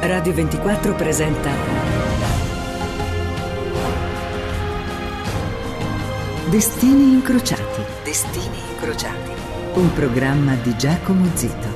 Radio 24 presenta Destini incrociati. Destini incrociati. Un programma di Giacomo Zito.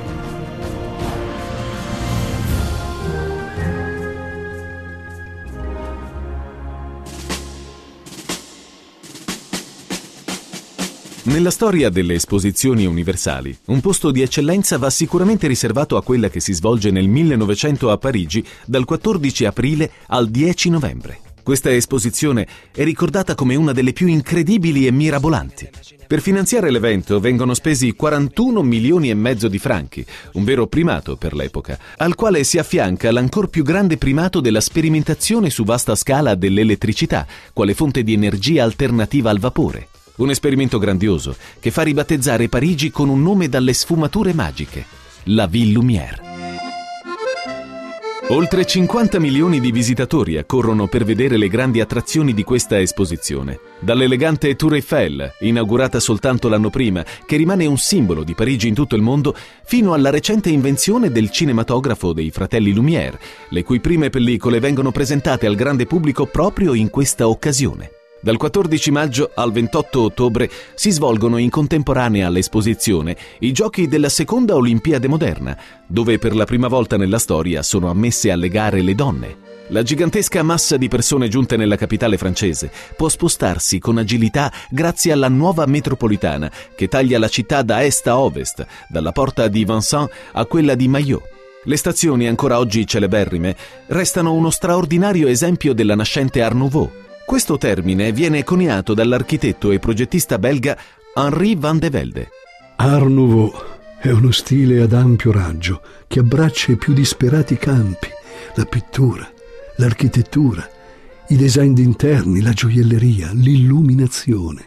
Nella storia delle esposizioni universali, un posto di eccellenza va sicuramente riservato a quella che si svolge nel 1900 a Parigi, dal 14 aprile al 10 novembre. Questa esposizione è ricordata come una delle più incredibili e mirabolanti. Per finanziare l'evento vengono spesi 41 milioni e mezzo di franchi, un vero primato per l'epoca, al quale si affianca l'ancor più grande primato della sperimentazione su vasta scala dell'elettricità, quale fonte di energia alternativa al vapore. Un esperimento grandioso che fa ribattezzare Parigi con un nome dalle sfumature magiche: la Ville Lumière. Oltre 50 milioni di visitatori accorrono per vedere le grandi attrazioni di questa esposizione. Dall'elegante Tour Eiffel, inaugurata soltanto l'anno prima, che rimane un simbolo di Parigi in tutto il mondo, fino alla recente invenzione del cinematografo dei fratelli Lumière, le cui prime pellicole vengono presentate al grande pubblico proprio in questa occasione. Dal 14 maggio al 28 ottobre si svolgono in contemporanea all'esposizione i giochi della seconda Olimpiade moderna, dove per la prima volta nella storia sono ammesse alle gare le donne. La gigantesca massa di persone giunte nella capitale francese può spostarsi con agilità grazie alla nuova metropolitana che taglia la città da est a ovest, dalla porta di Vincennes a quella di Maillot. Le stazioni, ancora oggi celeberrime, restano uno straordinario esempio della nascente Art Nouveau. Questo termine viene coniato dall'architetto e progettista belga Henri van de Velde. Art Nouveau è uno stile ad ampio raggio che abbraccia i più disperati campi: la pittura, l'architettura, i design interni, la gioielleria, l'illuminazione.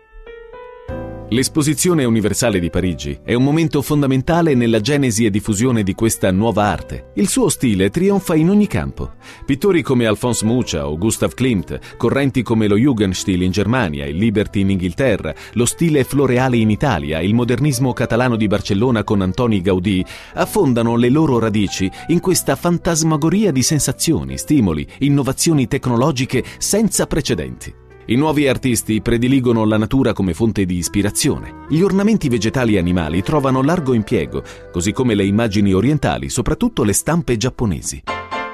L'esposizione universale di Parigi è un momento fondamentale nella genesi e diffusione di questa nuova arte. Il suo stile trionfa in ogni campo. Pittori come Alphonse Mucha o Gustav Klimt, correnti come lo Jugendstil in Germania, il Liberty in Inghilterra, lo stile floreale in Italia, il modernismo catalano di Barcellona con Antoni Gaudí, affondano le loro radici in questa fantasmagoria di sensazioni, stimoli, innovazioni tecnologiche senza precedenti. I nuovi artisti prediligono la natura come fonte di ispirazione. Gli ornamenti vegetali e animali trovano largo impiego, così come le immagini orientali, soprattutto le stampe giapponesi.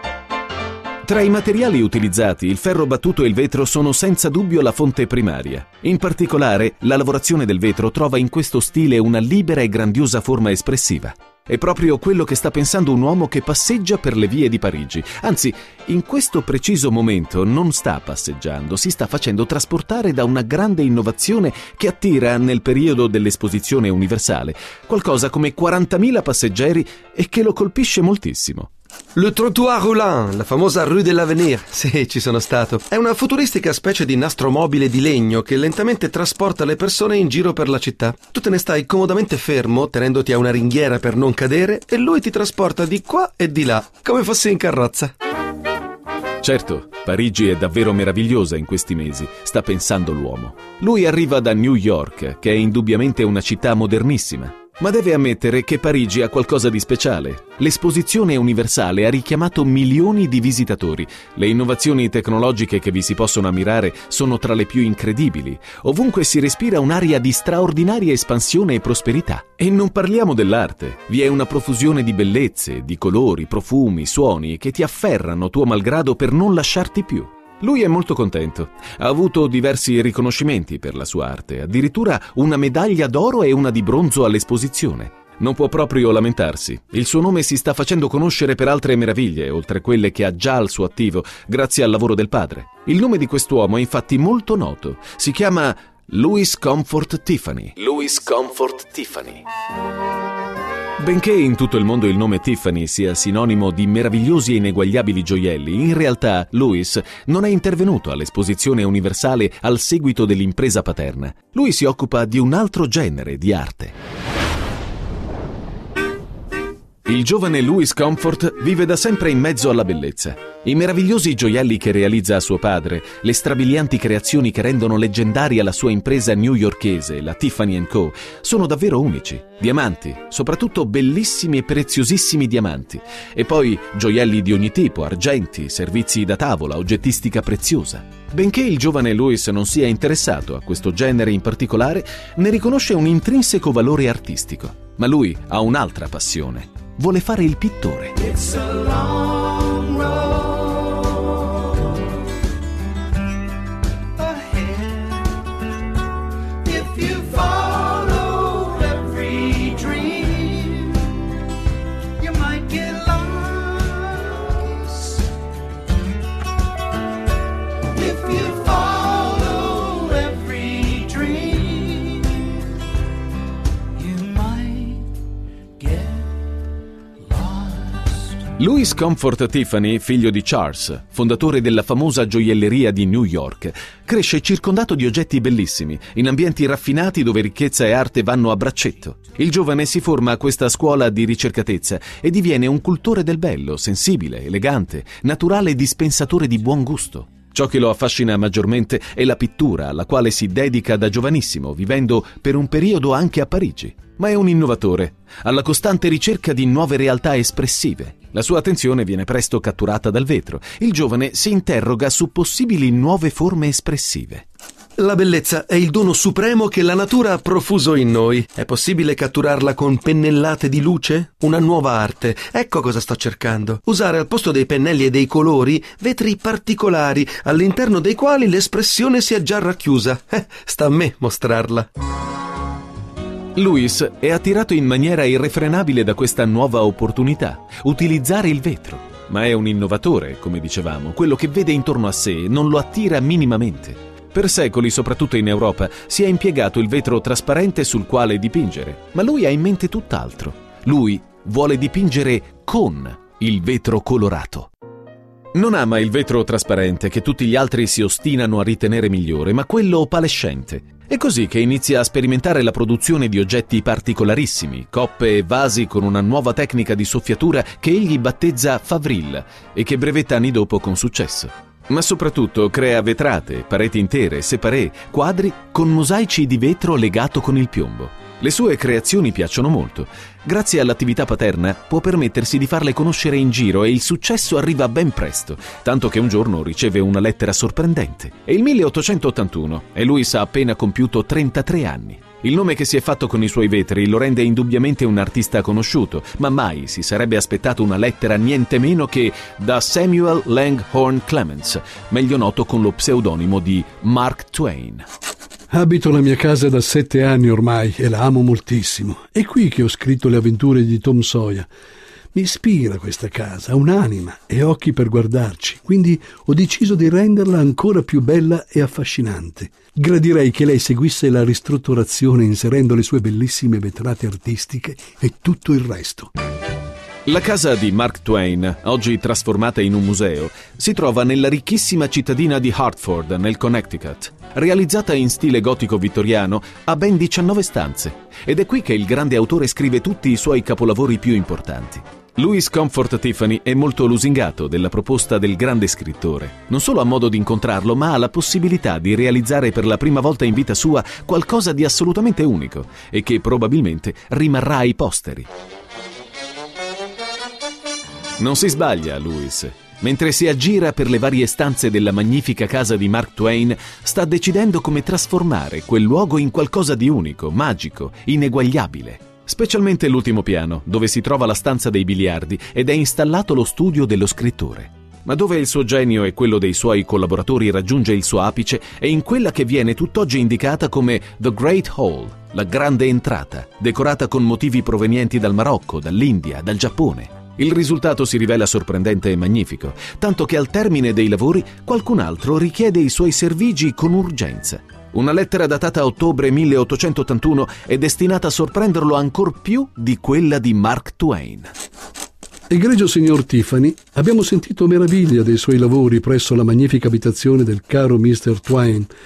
Tra i materiali utilizzati, il ferro battuto e il vetro sono senza dubbio la fonte primaria. In particolare, la lavorazione del vetro trova in questo stile una libera e grandiosa forma espressiva. È proprio quello che sta pensando un uomo che passeggia per le vie di Parigi. Anzi, in questo preciso momento non sta passeggiando, si sta facendo trasportare da una grande innovazione che attira, nel periodo dell'esposizione universale, qualcosa come 40.000 passeggeri e che lo colpisce moltissimo. Le Trottoir Roulant, la famosa Rue de l'Avenir. Sì, ci sono stato. È una futuristica specie di nastro mobile di legno che lentamente trasporta le persone in giro per la città. Tu te ne stai comodamente fermo, tenendoti a una ringhiera per non cadere, e lui ti trasporta di qua e di là, come fossi in carrozza. Certo, Parigi è davvero meravigliosa in questi mesi, sta pensando l'uomo. Lui arriva da New York, che è indubbiamente una città modernissima. Ma deve ammettere che Parigi ha qualcosa di speciale. L'esposizione universale ha richiamato milioni di visitatori. Le innovazioni tecnologiche che vi si possono ammirare sono tra le più incredibili. Ovunque si respira un'aria di straordinaria espansione e prosperità. E non parliamo dell'arte. Vi è una profusione di bellezze, di colori, profumi, suoni che ti afferrano tuo malgrado per non lasciarti più. Lui è molto contento. Ha avuto diversi riconoscimenti per la sua arte, addirittura una medaglia d'oro e una di bronzo all'esposizione. Non può proprio lamentarsi. Il suo nome si sta facendo conoscere per altre meraviglie, oltre quelle che ha già al suo attivo, grazie al lavoro del padre. Il nome di quest'uomo è infatti molto noto. Si chiama Louis Comfort Tiffany. Louis Comfort Tiffany. Benché in tutto il mondo il nome Tiffany sia sinonimo di meravigliosi e ineguagliabili gioielli, in realtà Louis non è intervenuto all'esposizione universale al seguito dell'impresa paterna. Lui si occupa di un altro genere di arte. Il giovane Louis Comfort vive da sempre in mezzo alla bellezza. I meravigliosi gioielli che realizza a suo padre, le strabilianti creazioni che rendono leggendaria la sua impresa newyorkese, la Tiffany & Co., sono davvero unici. Diamanti, soprattutto bellissimi e preziosissimi diamanti. E poi gioielli di ogni tipo, argenti, servizi da tavola, oggettistica preziosa. Benché il giovane Louis non sia interessato a questo genere in particolare, ne riconosce un intrinseco valore artistico. Ma lui ha un'altra passione. Vuole fare il pittore. It's a long road ahead. If you follow every dream, you might get lost. If you follow every dream, you might get Louis Comfort Tiffany, figlio di Charles, fondatore della famosa gioielleria di New York, cresce circondato di oggetti bellissimi, in ambienti raffinati dove ricchezza e arte vanno a braccetto. Il giovane si forma a questa scuola di ricercatezza e diviene un cultore del bello, sensibile, elegante, naturale e dispensatore di buon gusto. Ciò che lo affascina maggiormente è la pittura, alla quale si dedica da giovanissimo, vivendo per un periodo anche a Parigi. Ma è un innovatore, alla costante ricerca di nuove realtà espressive. La sua attenzione viene presto catturata dal vetro. Il giovane si interroga su possibili nuove forme espressive. La bellezza è il dono supremo che la natura ha profuso in noi. È possibile catturarla con pennellate di luce? Una nuova arte. Ecco cosa sto cercando. Usare al posto dei pennelli e dei colori vetri particolari, all'interno dei quali l'espressione si è già racchiusa. Sta a me mostrarla. Louis è attirato in maniera irrefrenabile da questa nuova opportunità, utilizzare il vetro. Ma è un innovatore, come dicevamo. Quello che vede intorno a sé non lo attira minimamente. Per secoli, soprattutto in Europa, si è impiegato il vetro trasparente sul quale dipingere, ma lui ha in mente tutt'altro. Lui vuole dipingere con il vetro colorato. Non ama il vetro trasparente che tutti gli altri si ostinano a ritenere migliore, ma quello opalescente. È così che inizia a sperimentare la produzione di oggetti particolarissimi, coppe e vasi con una nuova tecnica di soffiatura che egli battezza Favril e che brevetta anni dopo con successo. Ma soprattutto crea vetrate, pareti intere, separé, quadri con mosaici di vetro legato con il piombo. Le sue creazioni piacciono molto. Grazie all'attività paterna può permettersi di farle conoscere in giro e il successo arriva ben presto, tanto che un giorno riceve una lettera sorprendente. È il 1881 e Louis ha appena compiuto 33 anni. Il nome che si è fatto con i suoi vetri lo rende indubbiamente un artista conosciuto, ma mai si sarebbe aspettato una lettera niente meno che da Samuel Langhorne Clemens, meglio noto con lo pseudonimo di Mark Twain. Abito la mia casa da 7 anni ormai e la amo moltissimo. È qui che ho scritto le avventure di Tom Sawyer. Mi ispira questa casa, ha un'anima e occhi per guardarci, quindi ho deciso di renderla ancora più bella e affascinante. Gradirei che lei seguisse la ristrutturazione inserendo le sue bellissime vetrate artistiche e tutto il resto. La casa di Mark Twain, oggi trasformata in un museo, si trova nella ricchissima cittadina di Hartford, nel Connecticut. Realizzata in stile gotico vittoriano, ha ben 19 stanze ed è qui che il grande autore scrive tutti i suoi capolavori più importanti. Louis Comfort Tiffany è molto lusingato della proposta del grande scrittore. Non solo ha modo di incontrarlo, ma ha la possibilità di realizzare per la prima volta in vita sua qualcosa di assolutamente unico e che probabilmente rimarrà ai posteri. Non si sbaglia, Louis. Mentre si aggira per le varie stanze della magnifica casa di Mark Twain, sta decidendo come trasformare quel luogo in qualcosa di unico, magico, ineguagliabile. Specialmente l'ultimo piano, dove si trova la stanza dei biliardi ed è installato lo studio dello scrittore. Ma dove il suo genio e quello dei suoi collaboratori raggiunge il suo apice è in quella che viene tutt'oggi indicata come The Great Hall, la grande entrata, decorata con motivi provenienti dal Marocco, dall'India, dal Giappone. Il risultato si rivela sorprendente e magnifico, tanto che al termine dei lavori qualcun altro richiede i suoi servigi con urgenza. Una lettera datata ottobre 1881 è destinata a sorprenderlo ancor più di quella di Mark Twain. Egregio signor Tiffany, abbiamo sentito meraviglia dei suoi lavori presso la magnifica abitazione del caro Mr. Twain.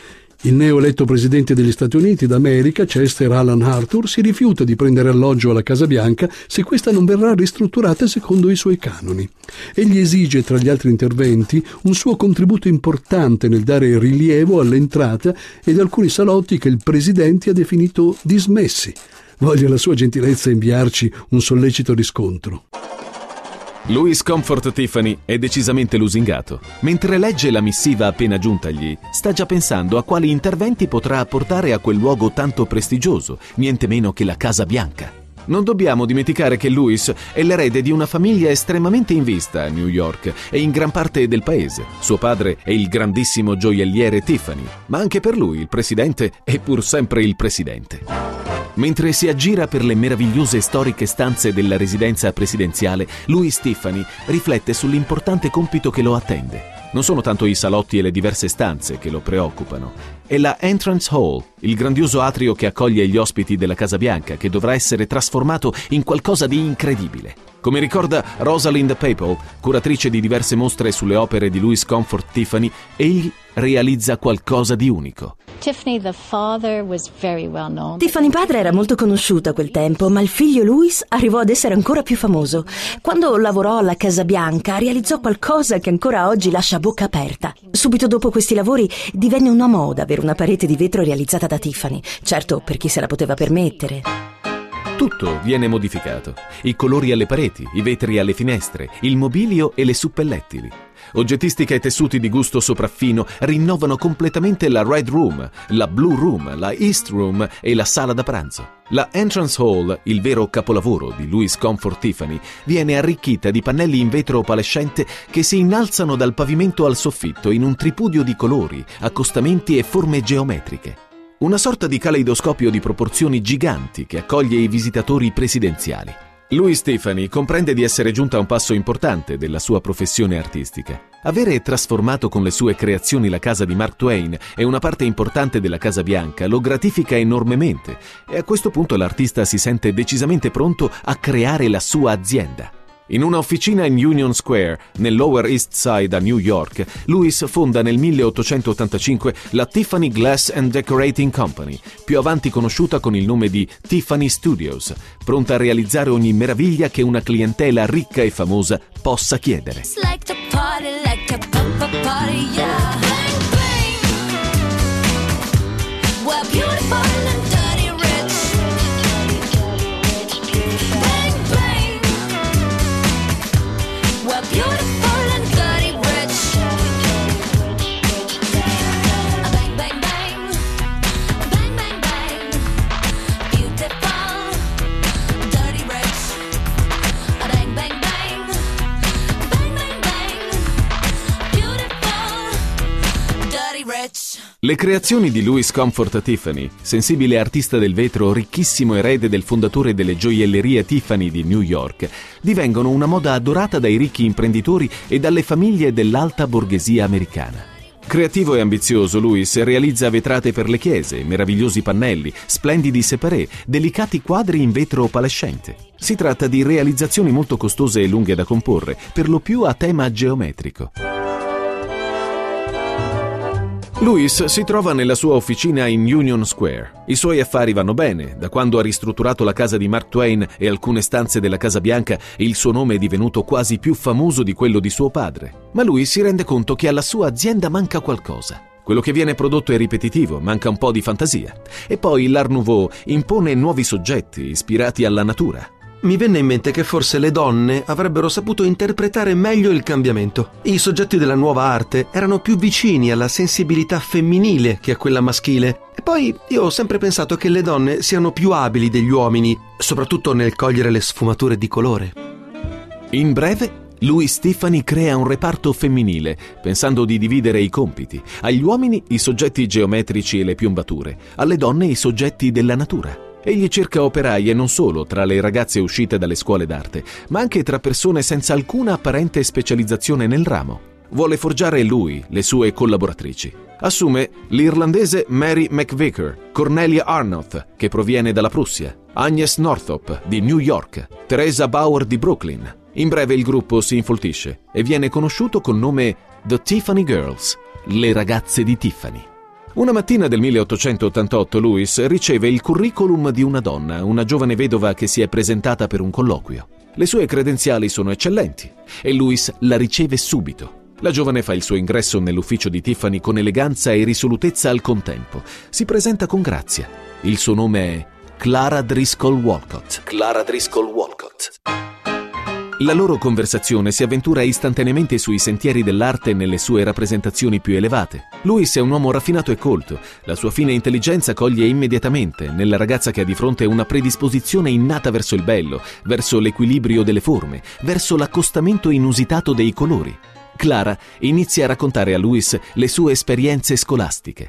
Il neoeletto presidente degli Stati Uniti d'America, Chester Alan Arthur, si rifiuta di prendere alloggio alla Casa Bianca se questa non verrà ristrutturata secondo i suoi canoni. Egli esige, tra gli altri interventi, un suo contributo importante nel dare rilievo all'entrata ed alcuni salotti che il presidente ha definito dismessi. Voglia la sua gentilezza inviarci un sollecito riscontro. Louis Comfort Tiffany è decisamente lusingato. Mentre legge la missiva appena giuntagli, sta già pensando a quali interventi potrà apportare a quel luogo tanto prestigioso, niente meno che la Casa Bianca. Non dobbiamo dimenticare che Louis è l'erede di una famiglia estremamente in vista a New York e in gran parte del paese. Suo padre è il grandissimo gioielliere Tiffany, ma anche per lui il presidente è pur sempre il presidente. Mentre si aggira per le meravigliose e storiche stanze della residenza presidenziale, Louis Tiffany riflette sull'importante compito che lo attende. Non sono tanto i salotti e le diverse stanze che lo preoccupano, è la Entrance Hall, il grandioso atrio che accoglie gli ospiti della Casa Bianca, che dovrà essere trasformato in qualcosa di incredibile. Come ricorda Rosalind Papal, curatrice di diverse mostre sulle opere di Louis Comfort Tiffany, egli realizza qualcosa di unico. Tiffany padre era molto conosciuto a quel tempo, ma il figlio Louis arrivò ad essere ancora più famoso. Quando lavorò alla Casa Bianca realizzò qualcosa che ancora oggi lascia a bocca aperta. Subito dopo questi lavori divenne una moda avere una parete di vetro realizzata da Tiffany, certo per chi se la poteva permettere. Tutto viene modificato. I colori alle pareti, i vetri alle finestre, il mobilio e le suppellettili. Oggettistica e tessuti di gusto sopraffino rinnovano completamente la Red Room, la Blue Room, la East Room e la sala da pranzo. La Entrance Hall, il vero capolavoro di Louis Comfort Tiffany, viene arricchita di pannelli in vetro opalescente che si innalzano dal pavimento al soffitto in un tripudio di colori, accostamenti e forme geometriche. Una sorta di caleidoscopio di proporzioni giganti che accoglie i visitatori presidenziali. Louis Tiffany comprende di essere giunta a un passo importante della sua professione artistica. Avere trasformato con le sue creazioni la casa di Mark Twain e una parte importante della Casa Bianca lo gratifica enormemente e a questo punto l'artista si sente decisamente pronto a creare la sua azienda. In una officina in Union Square, nel Lower East Side a New York, Louis fonda nel 1885 la Tiffany Glass and Decorating Company, più avanti conosciuta con il nome di Tiffany Studios, pronta a realizzare ogni meraviglia che una clientela ricca e famosa possa chiedere. Le creazioni di Louis Comfort Tiffany, sensibile artista del vetro, ricchissimo erede del fondatore delle gioiellerie Tiffany di New York, divengono una moda adorata dai ricchi imprenditori e dalle famiglie dell'alta borghesia americana. Creativo e ambizioso, Louis realizza vetrate per le chiese, meravigliosi pannelli, splendidi séparés, delicati quadri in vetro opalescente. Si tratta di realizzazioni molto costose e lunghe da comporre, per lo più a tema geometrico. Louis si trova nella sua officina in Union Square. I suoi affari vanno bene. Da quando ha ristrutturato la casa di Mark Twain e alcune stanze della Casa Bianca, il suo nome è divenuto quasi più famoso di quello di suo padre. Ma lui si rende conto che alla sua azienda manca qualcosa. Quello che viene prodotto è ripetitivo, manca un po' di fantasia. E poi l'Art Nouveau impone nuovi soggetti ispirati alla natura. Mi venne in mente che forse le donne avrebbero saputo interpretare meglio il cambiamento. I soggetti della nuova arte erano più vicini alla sensibilità femminile che a quella maschile. E poi io ho sempre pensato che le donne siano più abili degli uomini, soprattutto nel cogliere le sfumature di colore. In breve, Louis Tiffany crea un reparto femminile, pensando di dividere i compiti. Agli uomini i soggetti geometrici e le piombature, alle donne i soggetti della natura. Egli cerca operaie non solo tra le ragazze uscite dalle scuole d'arte, ma anche tra persone senza alcuna apparente specializzazione nel ramo. Vuole forgiare lui le sue collaboratrici. Assume l'irlandese Mary McVicker, Cornelia Arnott, che proviene dalla Prussia, Agnes Northrop di New York, Teresa Bauer di Brooklyn. In breve il gruppo si infoltisce e viene conosciuto col nome The Tiffany Girls, le ragazze di Tiffany. Una mattina del 1888 Louis riceve il curriculum di una donna, una giovane vedova che si è presentata per un colloquio. Le sue credenziali sono eccellenti e Louis la riceve subito. La giovane fa il suo ingresso nell'ufficio di Tiffany con eleganza e risolutezza al contempo. Si presenta con grazia. Il suo nome è Clara Driscoll Walcott. Clara Driscoll Walcott. La loro conversazione si avventura istantaneamente sui sentieri dell'arte nelle sue rappresentazioni più elevate. Louis è un uomo raffinato e colto. La sua fine intelligenza coglie immediatamente nella ragazza che ha di fronte una predisposizione innata verso il bello, verso l'equilibrio delle forme, verso l'accostamento inusitato dei colori. Clara inizia a raccontare a Louis le sue esperienze scolastiche.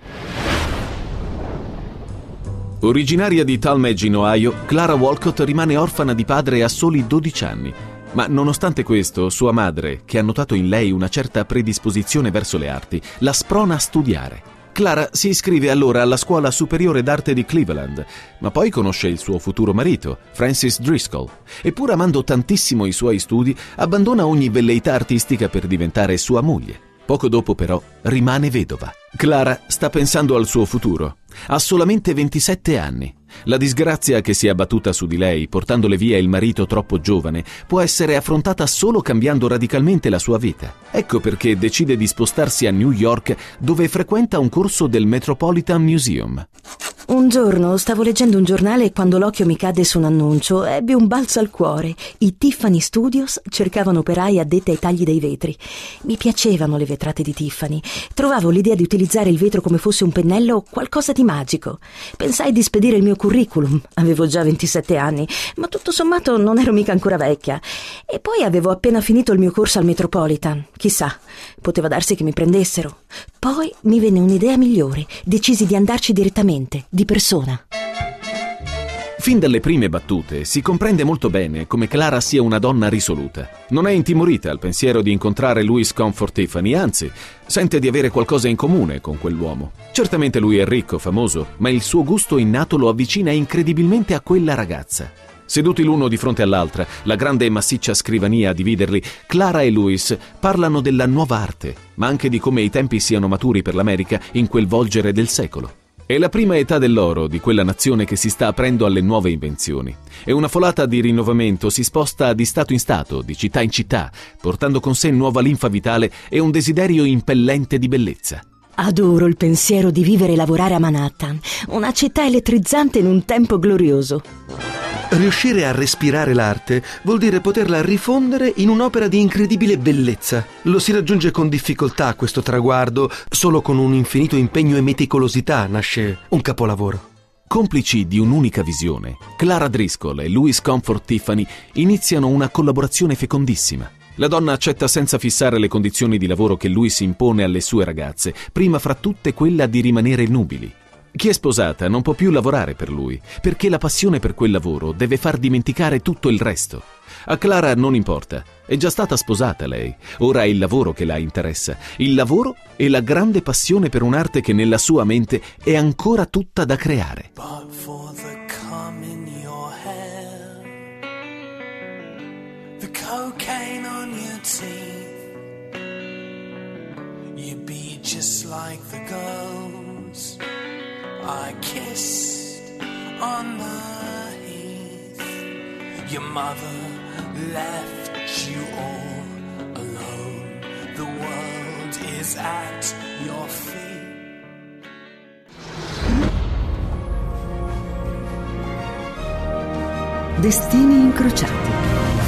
Originaria di Tallmadge in Ohio, Clara Walcott rimane orfana di padre a soli 12 anni. Ma nonostante questo, sua madre, che ha notato in lei una certa predisposizione verso le arti, la sprona a studiare. Clara si iscrive allora alla Scuola Superiore d'Arte di Cleveland, ma poi conosce il suo futuro marito, Francis Driscoll, e pur amando tantissimo i suoi studi, abbandona ogni velleità artistica per diventare sua moglie. Poco dopo, però, rimane vedova. Clara sta pensando al suo futuro. Ha solamente 27 anni. La disgrazia che si è abbattuta su di lei, portandole via il marito troppo giovane, può essere affrontata solo cambiando radicalmente la sua vita. Ecco perché decide di spostarsi a New York, dove frequenta un corso del Metropolitan Museum. Un giorno stavo leggendo un giornale e quando l'occhio mi cadde su un annuncio ebbi un balzo al cuore. I Tiffany Studios cercavano operai addetti ai tagli dei vetri. Mi piacevano le vetrate di Tiffany. Trovavo l'idea di utilizzare il vetro come fosse un pennello qualcosa di magico. Pensai di spedire il mio curriculum. Avevo già 27 anni, ma tutto sommato non ero mica ancora vecchia. E poi avevo appena finito il mio corso al Metropolitan. Chissà, poteva darsi che mi prendessero. Poi mi venne un'idea migliore. Decisi di andarci direttamente, di persona. Fin dalle prime battute si comprende molto bene come Clara sia una donna risoluta. Non è intimorita al pensiero di incontrare Louis Comfort Tiffany, anzi, sente di avere qualcosa in comune con quell'uomo. Certamente lui è ricco, famoso, ma il suo gusto innato lo avvicina incredibilmente a quella ragazza. Seduti l'uno di fronte all'altra, la grande e massiccia scrivania a dividerli, Clara e Louis parlano della nuova arte, ma anche di come i tempi siano maturi per l'America in quel volgere del secolo. È la prima età dell'oro di quella nazione che si sta aprendo alle nuove invenzioni. E una folata di rinnovamento si sposta di stato in stato, di città in città, portando con sé nuova linfa vitale e un desiderio impellente di bellezza. Adoro il pensiero di vivere e lavorare a Manhattan, una città elettrizzante in un tempo glorioso. Riuscire a respirare l'arte vuol dire poterla rifondere in un'opera di incredibile bellezza. Lo si raggiunge con difficoltà questo traguardo, solo con un infinito impegno e meticolosità nasce un capolavoro. Complici di un'unica visione, Clara Driscoll e Louis Comfort Tiffany iniziano una collaborazione fecondissima. La donna accetta senza fissare le condizioni di lavoro che Louis impone alle sue ragazze, prima fra tutte quella di rimanere nubili. Chi è sposata non può più lavorare per lui, perché la passione per quel lavoro deve far dimenticare tutto il resto. A Clara non importa, è già stata sposata lei. Ora è il lavoro che la interessa, il lavoro e la grande passione per un'arte che nella sua mente è ancora tutta da creare. But for the comb in your hair, the cocaine on your teeth, you'd be just like the girls I kissed on the heath. Your mother left you all alone. The world is at your feet. Destini incrociati.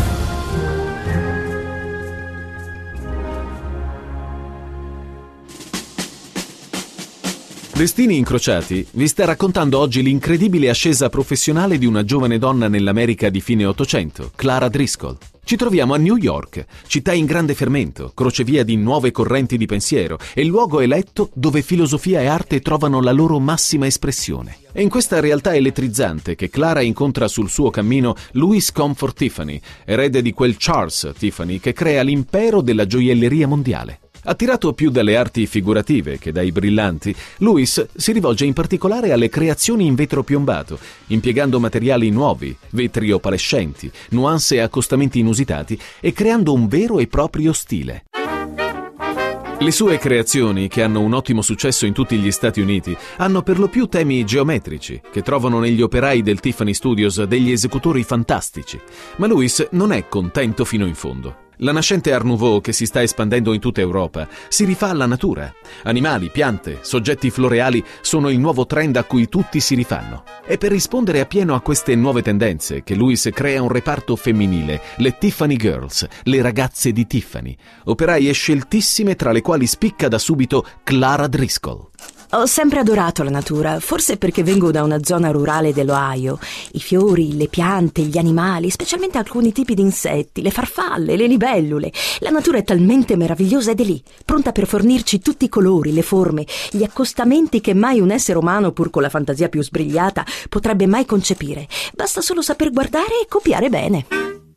Destini incrociati vi sta raccontando oggi l'incredibile ascesa professionale di una giovane donna nell'America di fine Ottocento, Clara Driscoll. Ci troviamo a New York, città in grande fermento, crocevia di nuove correnti di pensiero e luogo eletto dove filosofia e arte trovano la loro massima espressione. È in questa realtà elettrizzante che Clara incontra sul suo cammino Louis Comfort Tiffany, erede di quel Charles Tiffany che crea l'impero della gioielleria mondiale. Attirato più dalle arti figurative che dai brillanti, Louis si rivolge in particolare alle creazioni in vetro piombato, impiegando materiali nuovi, vetri opalescenti, nuance e accostamenti inusitati e creando un vero e proprio stile. Le sue creazioni, che hanno un ottimo successo in tutti gli Stati Uniti, hanno per lo più temi geometrici, che trovano negli operai del Tiffany Studios degli esecutori fantastici. Ma Louis non è contento fino in fondo. La nascente Art Nouveau, che si sta espandendo in tutta Europa, si rifà alla natura. Animali, piante, soggetti floreali sono il nuovo trend a cui tutti si rifanno. È per rispondere appieno a queste nuove tendenze che Louis crea un reparto femminile, le Tiffany Girls, le ragazze di Tiffany, operaie sceltissime tra le quali spicca da subito Clara Driscoll. Ho sempre adorato la natura, forse perché vengo da una zona rurale dell'Ohio. I fiori, le piante, gli animali, specialmente alcuni tipi di insetti, le farfalle, le libellule. La natura è talmente meravigliosa ed è lì, pronta per fornirci tutti i colori, le forme, gli accostamenti che mai un essere umano, pur con la fantasia più sbrigliata, potrebbe mai concepire. Basta solo saper guardare e copiare bene.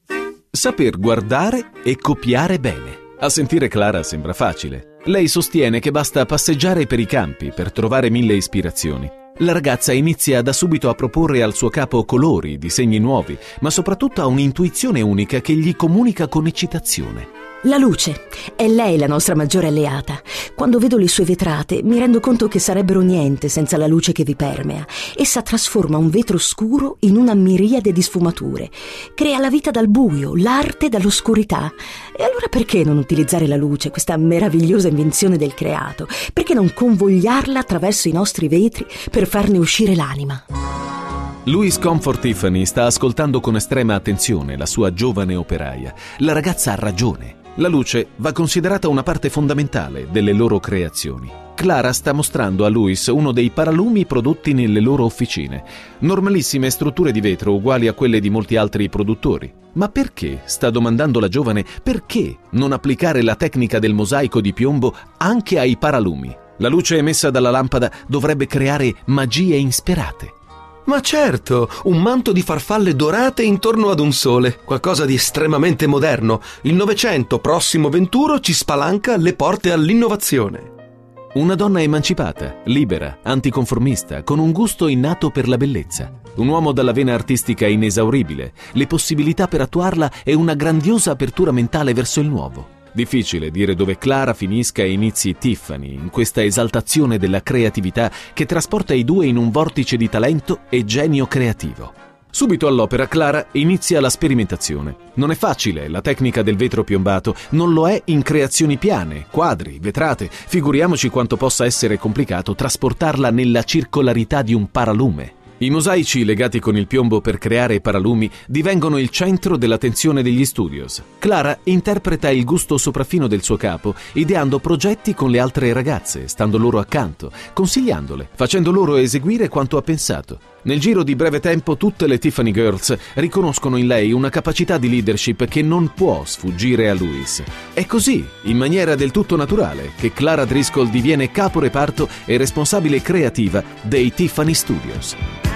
Saper guardare e copiare bene. A sentire Clara sembra facile. Lei sostiene che basta passeggiare per i campi per trovare 1000 ispirazioni. La ragazza inizia da subito a proporre al suo capo colori, disegni nuovi, ma soprattutto ha un'intuizione unica che gli comunica con eccitazione. La luce. È lei la nostra maggiore alleata. Quando vedo le sue vetrate mi rendo conto che sarebbero niente senza la luce che vi permea. Essa trasforma un vetro scuro in una miriade di sfumature. Crea la vita dal buio, l'arte dall'oscurità. E allora perché non utilizzare la luce, questa meravigliosa invenzione del creato? Perché non convogliarla attraverso i nostri vetri per farne uscire l'anima? Louis Comfort Tiffany sta ascoltando con estrema attenzione la sua giovane operaia. La ragazza ha ragione. La luce va considerata una parte fondamentale delle loro creazioni. Clara sta mostrando a Louis uno dei paralumi prodotti nelle loro officine. Normalissime strutture di vetro uguali a quelle di molti altri produttori. Ma perché, sta domandando la giovane, perché non applicare la tecnica del mosaico di piombo anche ai paralumi? La luce emessa dalla lampada dovrebbe creare magie insperate. Ma certo, un manto di farfalle dorate intorno ad un sole, qualcosa di estremamente moderno. Il Novecento, prossimo venturo, ci spalanca le porte all'innovazione. Una donna emancipata, libera, anticonformista, con un gusto innato per la bellezza. Un uomo dalla vena artistica inesauribile, le possibilità per attuarla e una grandiosa apertura mentale verso il nuovo. Difficile dire dove Clara finisca e inizi Tiffany, in questa esaltazione della creatività che trasporta i due in un vortice di talento e genio creativo. Subito all'opera Clara inizia la sperimentazione. Non è facile la tecnica del vetro piombato, non lo è in creazioni piane, quadri, vetrate. Figuriamoci quanto possa essere complicato trasportarla nella circolarità di un paralume. I mosaici legati con il piombo per creare paralumi divengono il centro dell'attenzione degli studios. Clara interpreta il gusto sopraffino del suo capo, ideando progetti con le altre ragazze, stando loro accanto, consigliandole, facendo loro eseguire quanto ha pensato. Nel giro di breve tempo tutte le Tiffany Girls riconoscono in lei una capacità di leadership che non può sfuggire a Louis. È così, in maniera del tutto naturale, che Clara Driscoll diviene capo reparto e responsabile creativa dei Tiffany Studios.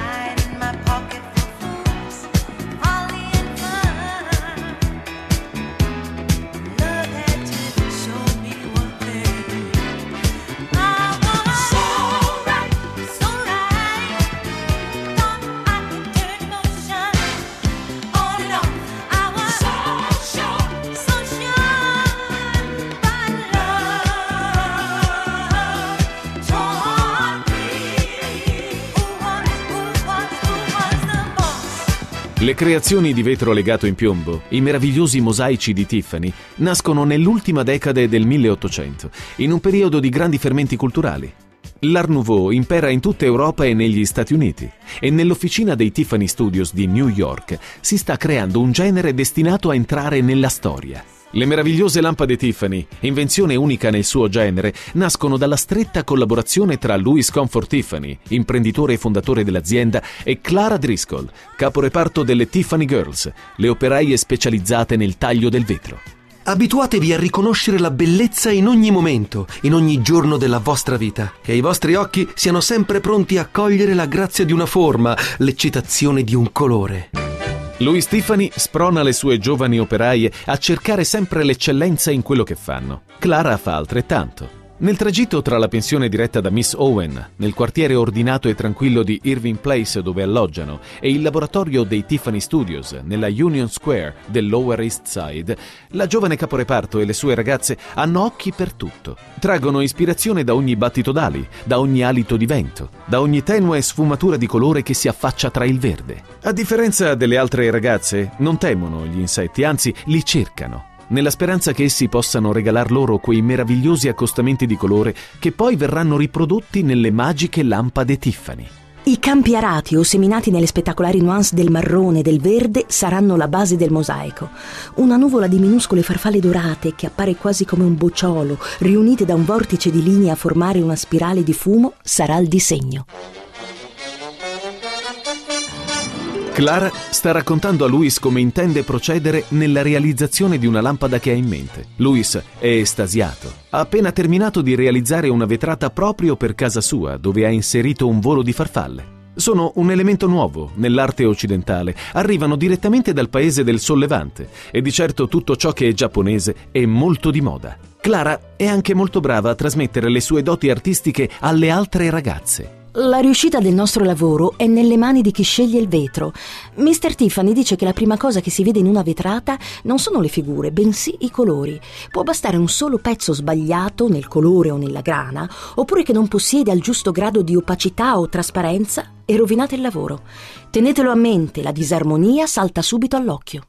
Le creazioni di vetro legato in piombo, i meravigliosi mosaici di Tiffany, nascono nell'ultima decade del 1800, in un periodo di grandi fermenti culturali. L'Art Nouveau impera in tutta Europa e negli Stati Uniti, e nell'officina dei Tiffany Studios di New York si sta creando un genere destinato a entrare nella storia. Le meravigliose lampade Tiffany, invenzione unica nel suo genere, nascono dalla stretta collaborazione tra Louis Comfort Tiffany, imprenditore e fondatore dell'azienda, e Clara Driscoll, caporeparto delle Tiffany Girls, le operaie specializzate nel taglio del vetro. Abituatevi a riconoscere la bellezza in ogni momento, in ogni giorno della vostra vita. Che i vostri occhi siano sempre pronti a cogliere la grazia di una forma, l'eccitazione di un colore. Louis Tiffany sprona le sue giovani operaie a cercare sempre l'eccellenza in quello che fanno. Clara fa altrettanto. Nel tragitto tra la pensione diretta da Miss Owen, nel quartiere ordinato e tranquillo di Irving Place dove alloggiano, e il laboratorio dei Tiffany Studios, nella Union Square del Lower East Side, la giovane caporeparto e le sue ragazze hanno occhi per tutto. Traggono ispirazione da ogni battito d'ali, da ogni alito di vento, da ogni tenue sfumatura di colore che si affaccia tra il verde. A differenza delle altre ragazze, non temono gli insetti, anzi li cercano, nella speranza che essi possano regalar loro quei meravigliosi accostamenti di colore che poi verranno riprodotti nelle magiche lampade Tiffany. I campi arati o seminati nelle spettacolari nuance del marrone e del verde saranno la base del mosaico. Una nuvola di minuscole farfalle dorate che appare quasi come un bocciolo, riunite da un vortice di linee a formare una spirale di fumo, sarà il disegno. Clara sta raccontando a Louis come intende procedere nella realizzazione di una lampada che ha in mente. Louis è estasiato. Ha appena terminato di realizzare una vetrata proprio per casa sua, dove ha inserito un volo di farfalle. Sono un elemento nuovo nell'arte occidentale, arrivano direttamente dal paese del Sollevante e di certo tutto ciò che è giapponese è molto di moda. Clara è anche molto brava a trasmettere le sue doti artistiche alle altre ragazze. La riuscita del nostro lavoro è nelle mani di chi sceglie il vetro. Mr. Tiffany dice che la prima cosa che si vede in una vetrata non sono le figure, bensì i colori. Può bastare un solo pezzo sbagliato nel colore o nella grana, oppure che non possiede al giusto grado di opacità o trasparenza e rovinate il lavoro. Tenetelo a mente, la disarmonia salta subito all'occhio.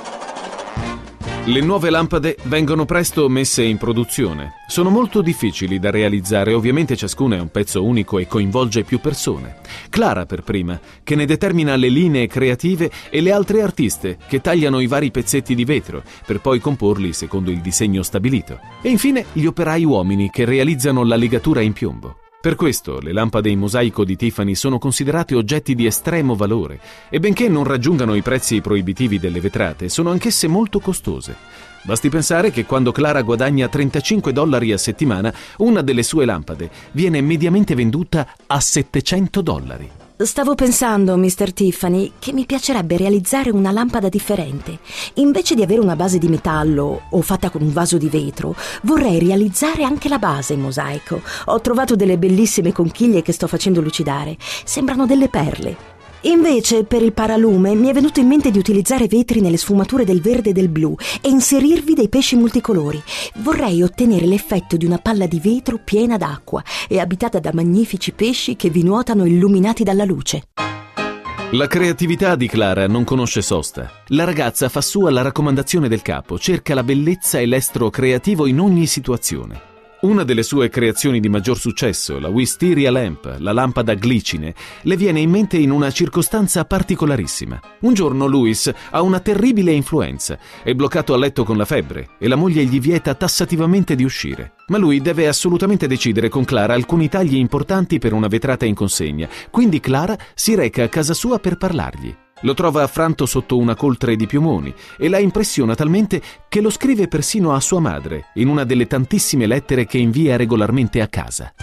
Le nuove lampade vengono presto messe in produzione. Sono molto difficili da realizzare, ovviamente ciascuna è un pezzo unico e coinvolge più persone. Clara per prima, che ne determina le linee creative, e le altre artiste, che tagliano i vari pezzetti di vetro, per poi comporli secondo il disegno stabilito. E infine gli operai uomini, che realizzano la legatura in piombo. Per questo le lampade in mosaico di Tiffany sono considerate oggetti di estremo valore e benché non raggiungano i prezzi proibitivi delle vetrate, sono anch'esse molto costose. Basti pensare che quando Clara guadagna $35 a settimana, una delle sue lampade viene mediamente venduta a $700. Stavo pensando, Mr. Tiffany, che mi piacerebbe realizzare una lampada differente. Invece di avere una base di metallo o fatta con un vaso di vetro, vorrei realizzare anche la base in mosaico. Ho trovato delle bellissime conchiglie che sto facendo lucidare. Sembrano delle perle. Invece, per il paralume, mi è venuto in mente di utilizzare vetri nelle sfumature del verde e del blu e inserirvi dei pesci multicolori. Vorrei ottenere l'effetto di una palla di vetro piena d'acqua e abitata da magnifici pesci che vi nuotano illuminati dalla luce. La creatività di Clara non conosce sosta. La ragazza fa sua la raccomandazione del capo, cerca la bellezza e l'estro creativo in ogni situazione. Una delle sue creazioni di maggior successo, la Wisteria Lamp, la lampada glicine, le viene in mente in una circostanza particolarissima. Un giorno Louis ha una terribile influenza, è bloccato a letto con la febbre e la moglie gli vieta tassativamente di uscire. Ma lui deve assolutamente decidere con Clara alcuni tagli importanti per una vetrata in consegna, quindi Clara si reca a casa sua per parlargli. Lo trova affranto sotto una coltre di piumoni e la impressiona talmente che lo scrive persino a sua madre in una delle tantissime lettere che invia regolarmente a casa.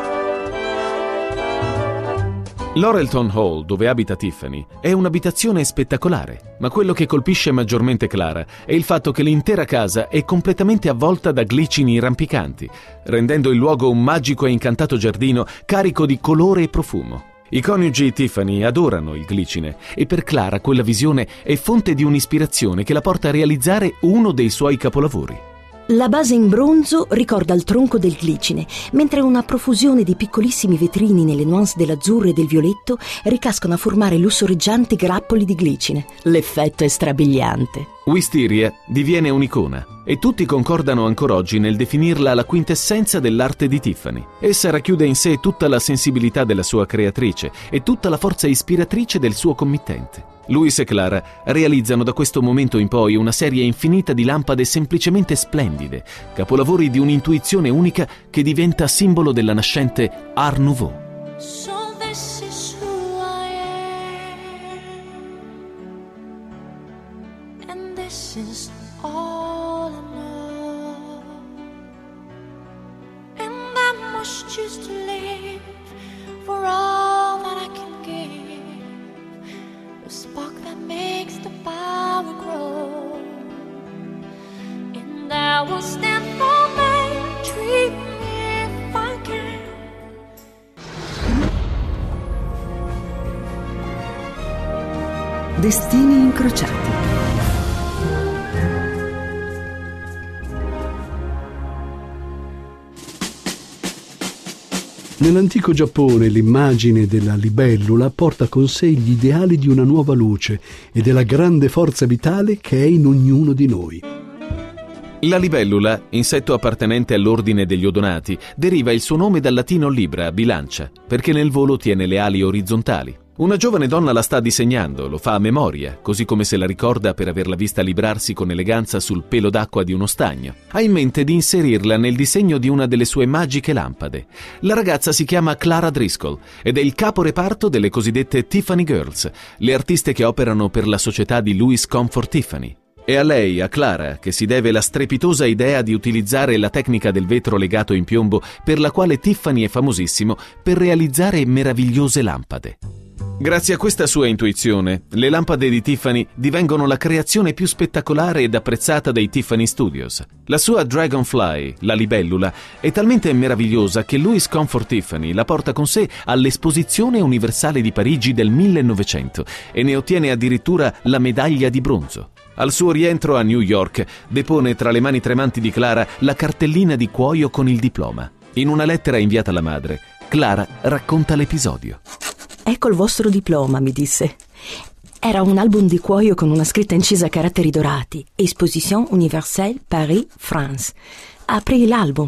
Laurelton Hall, dove abita Tiffany, è un'abitazione spettacolare, ma quello che colpisce maggiormente Clara è il fatto che l'intera casa è completamente avvolta da glicini rampicanti, rendendo il luogo un magico e incantato giardino carico di colore e profumo. I coniugi Tiffany adorano il glicine e per Clara quella visione è fonte di un'ispirazione che la porta a realizzare uno dei suoi capolavori. La base in bronzo ricorda il tronco del glicine, mentre una profusione di piccolissimi vetrini nelle nuance dell'azzurro e del violetto ricascano a formare lussureggianti grappoli di glicine. L'effetto è strabiliante. Wisteria diviene un'icona e tutti concordano ancora oggi nel definirla la quintessenza dell'arte di Tiffany. Essa racchiude in sé tutta la sensibilità della sua creatrice e tutta la forza ispiratrice del suo committente. Louis e Clara realizzano da questo momento in poi una serie infinita di lampade semplicemente splendide, capolavori di un'intuizione unica che diventa simbolo della nascente Art Nouveau. So this is who I am, and this is all I know, and I must choose to live for all that I can give. The spark that makes the power grow, and I will stand for my dream Destini incrociati. Nell'antico Giappone l'immagine della libellula porta con sé gli ideali di una nuova luce e della grande forza vitale che è in ognuno di noi. La libellula, insetto appartenente all'ordine degli odonati, deriva il suo nome dal latino libra, bilancia, perché nel volo tiene le ali orizzontali. Una giovane donna la sta disegnando, lo fa a memoria, così come se la ricorda per averla vista librarsi con eleganza sul pelo d'acqua di uno stagno. Ha in mente di inserirla nel disegno di una delle sue magiche lampade. La ragazza si chiama Clara Driscoll ed è il caporeparto delle cosiddette Tiffany Girls, le artiste che operano per la società di Louis Comfort Tiffany. È a lei, a Clara, che si deve la strepitosa idea di utilizzare la tecnica del vetro legato in piombo per la quale Tiffany è famosissimo per realizzare meravigliose lampade. Grazie a questa sua intuizione, le lampade di Tiffany divengono la creazione più spettacolare ed apprezzata dei Tiffany Studios. La sua Dragonfly, la libellula, è talmente meravigliosa che Louis Comfort Tiffany la porta con sé all'Esposizione Universale di Parigi del 1900 e ne ottiene addirittura la medaglia di bronzo. Al suo rientro a New York, depone tra le mani tremanti di Clara la cartellina di cuoio con il diploma. In una lettera inviata alla madre, Clara racconta l'episodio. Ecco il vostro diploma, mi disse. Era un album di cuoio con una scritta incisa a caratteri dorati. Exposition Universelle Paris, France. Aprì l'album.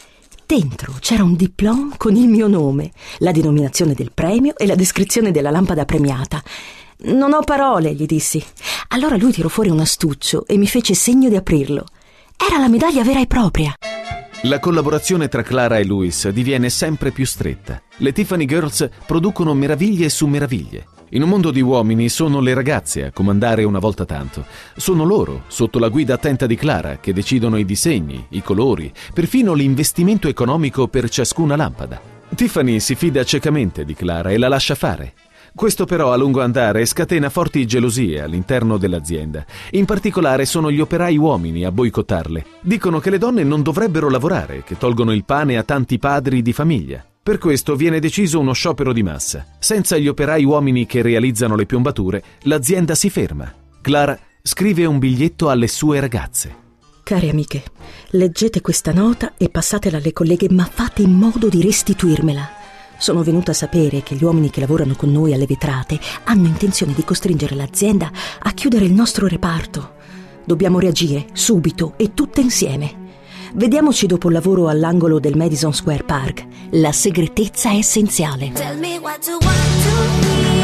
Dentro c'era un diploma con il mio nome, la denominazione del premio e la descrizione della lampada premiata. Non ho parole, gli dissi. Allora lui tirò fuori un astuccio e mi fece segno di aprirlo. Era la medaglia vera e propria. La collaborazione tra Clara e Louis diviene sempre più stretta. Le Tiffany Girls producono meraviglie su meraviglie. In un mondo di uomini sono le ragazze a comandare una volta tanto. Sono loro, sotto la guida attenta di Clara, che decidono i disegni, i colori, perfino l'investimento economico per ciascuna lampada. Tiffany si fida ciecamente di Clara e la lascia fare. Questo però a lungo andare scatena forti gelosie all'interno dell'azienda. In particolare sono gli operai uomini a boicottarle. Dicono che le donne non dovrebbero lavorare, che tolgono il pane a tanti padri di famiglia. Per questo viene deciso uno sciopero di massa. Senza gli operai uomini che realizzano le piombature, l'azienda si ferma. Clara scrive un biglietto alle sue ragazze. Care amiche, leggete questa nota e passatela alle colleghe, ma fate in modo di restituirmela. Sono venuta a sapere che gli uomini che lavorano con noi alle vetrate hanno intenzione di costringere l'azienda a chiudere il nostro reparto. Dobbiamo reagire subito e tutte insieme. Vediamoci dopo il lavoro all'angolo del Madison Square Park. La segretezza è essenziale. Tell me what you want to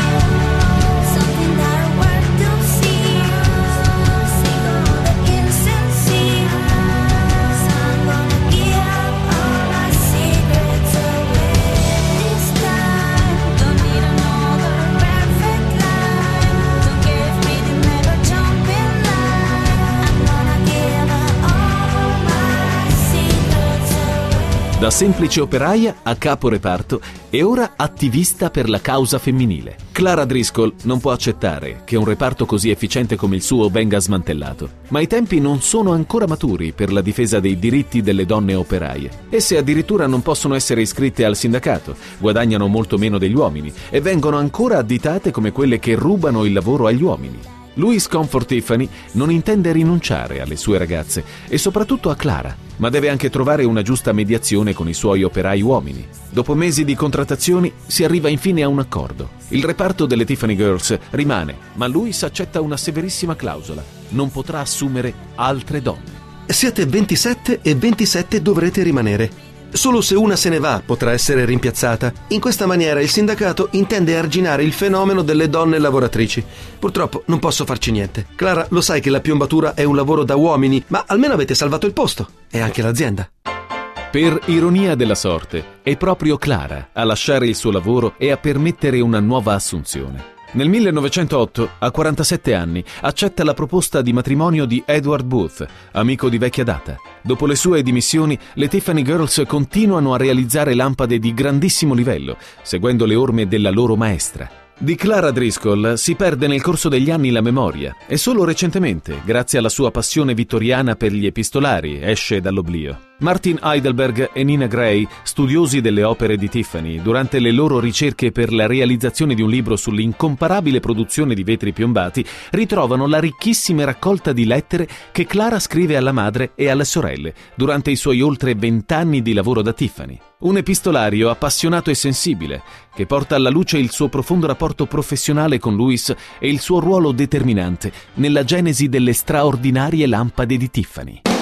hear, something that I want to see. Sing all the insincere, so I'm gonna give all my secrets away. This time, don't need another perfect line. Don't care if we did never jump in line. I'm gonna give all my secrets away. Da semplice operaia a caporeparto e ora attivista per la causa femminile. Clara Driscoll non può accettare che un reparto così efficiente come il suo venga smantellato, ma i tempi non sono ancora maturi per la difesa dei diritti delle donne operaie. Esse addirittura non possono essere iscritte al sindacato, guadagnano molto meno degli uomini e vengono ancora additate come quelle che rubano il lavoro agli uomini. Louis Comfort Tiffany non intende rinunciare alle sue ragazze e soprattutto a Clara, ma deve anche trovare una giusta mediazione con i suoi operai uomini. Dopo mesi di contrattazioni si arriva infine a un accordo. Il reparto delle Tiffany Girls rimane, ma Louis accetta una severissima clausola: non potrà assumere altre donne. Siete 27 e 27 dovrete rimanere. Solo se una se ne va potrà essere rimpiazzata. In questa maniera il sindacato intende arginare il fenomeno delle donne lavoratrici. Purtroppo non posso farci niente. Clara, lo sai che la piombatura è un lavoro da uomini, ma almeno avete salvato il posto e anche l'azienda. Per ironia della sorte, è proprio Clara a lasciare il suo lavoro e a permettere una nuova assunzione. Nel 1908, a 47 anni, accetta la proposta di matrimonio di Edward Booth, amico di vecchia data. Dopo le sue dimissioni, le Tiffany Girls continuano a realizzare lampade di grandissimo livello, seguendo le orme della loro maestra. Di Clara Driscoll si perde nel corso degli anni la memoria e solo recentemente, grazie alla sua passione vittoriana per gli epistolari, esce dall'oblio. Martin Heidelberg e Nina Gray, studiosi delle opere di Tiffany, durante le loro ricerche per la realizzazione di un libro sull'incomparabile produzione di vetri piombati, ritrovano la ricchissima raccolta di lettere che Clara scrive alla madre e alle sorelle durante i suoi oltre 20 anni di lavoro da Tiffany. Un epistolario appassionato e sensibile, che porta alla luce il suo profondo rapporto professionale con Louis e il suo ruolo determinante nella genesi delle straordinarie lampade di Tiffany.